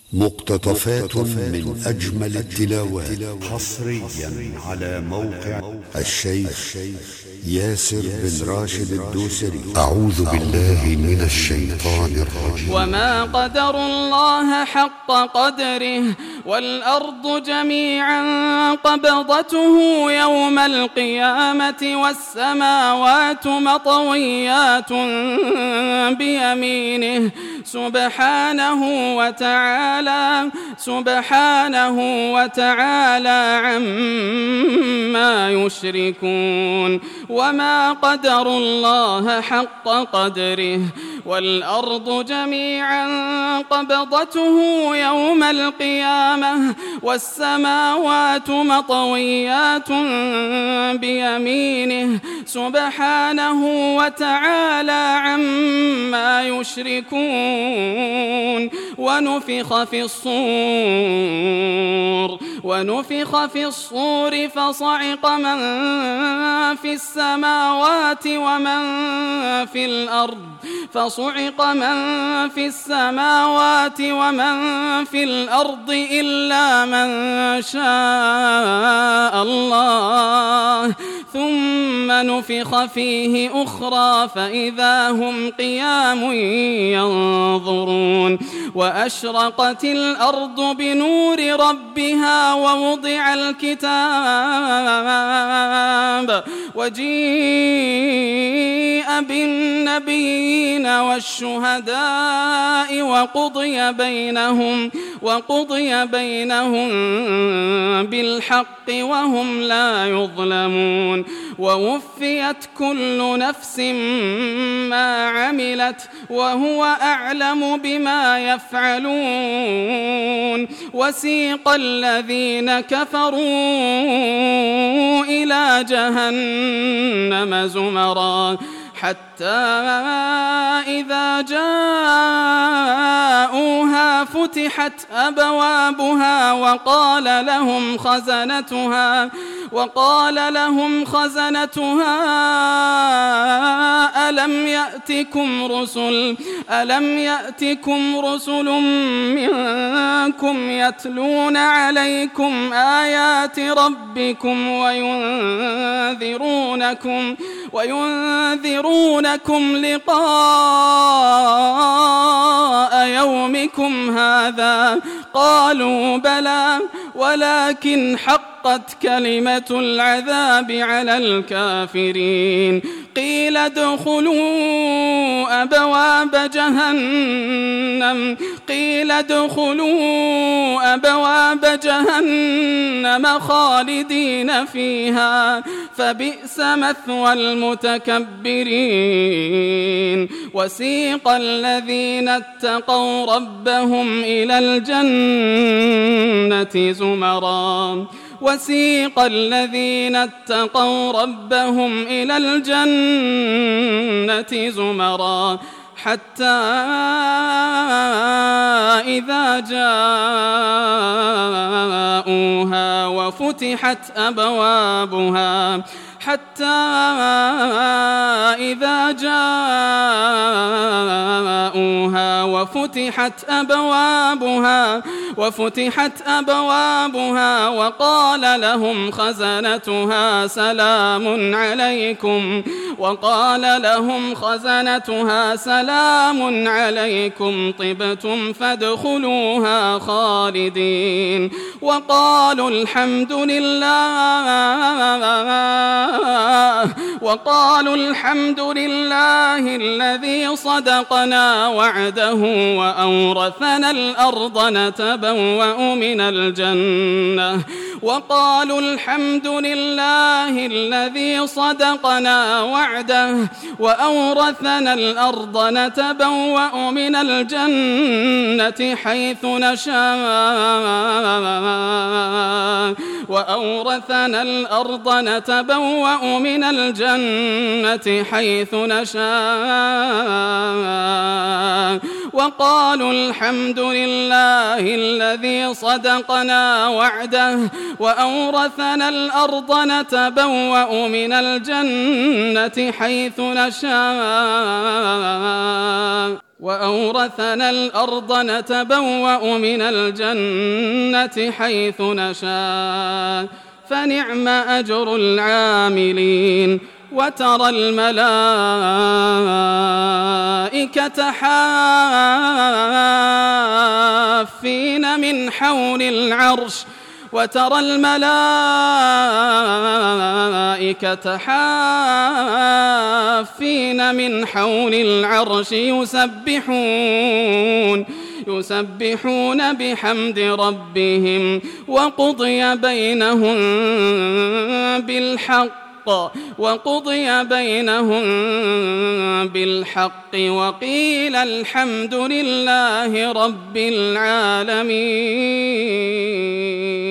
مقتطفات من أجمل التلاوات حصريا على موقع الشيخ ياسر بن راشد الدوسري. أعوذ بالله من الشيطان الرجيم. وما قدر الله حق قدره والأرض جميعا قبضته يوم القيامة والسماوات مطويات بيمينه سبحانه وتعالى عما يشركون. وما قدر الله حق قدره والأرض جميعا قبضته يوم القيامة والسماوات مطويات بيمينه سبحانه وتعالى عما يشركون. ونفخ في الصور فصعق من في السماوات ومن في الأرض إلا من شاء الله ثم نفخ فيه أخرى فإذا هم قيام ينظرون. وأشرقت الأرض بنور ربها ووضع الكتاب وجيء بالنبيين والشهداء وقضي بينهم بالحق وهم لا يظلمون. ووفيت كل نفس ما عملت وهو أعلم بما يفعلون. وسيق الذين كفروا إلى جهنم زمرا حتى إذا جاءوها فتحت أبوابها وقال لهم خزنتها ألم يأتكم رسل منكم يتلون عليكم آيات ربكم وينذرونكم لقاء يومكم هذا؟ قالوا بلى ولكن حقت كلمة العذاب على الكافرين. قيل ادخلوا أبواب جهنم خالدين فيها فبئس مثوى المتكبرين. وسيق الذين اتقوا ربهم إلى الجنة زمرا حتى إذا جاءوها وفتحت أبوابها وقال لهم خزنتها سلام عليكم طبتم فادخلوها خالدين. وقالوا الحمد لله الذي صدقنا وعده وأورثنا الأرض نتبوأ من الجنة. وقالوا الحمد لله الذي صدقنا وعده وأورثنا الأرض نتبوأ من الجنة حيث نشاء وأورثنا الأرض نتبوأ من الجنة حيث نشاء فنعم أجر العاملين وترى الملائكة حافين من حول العرش يسبحون بحمد ربهم وقضي بينهم بالحق وقيل الحمد لله رب العالمين.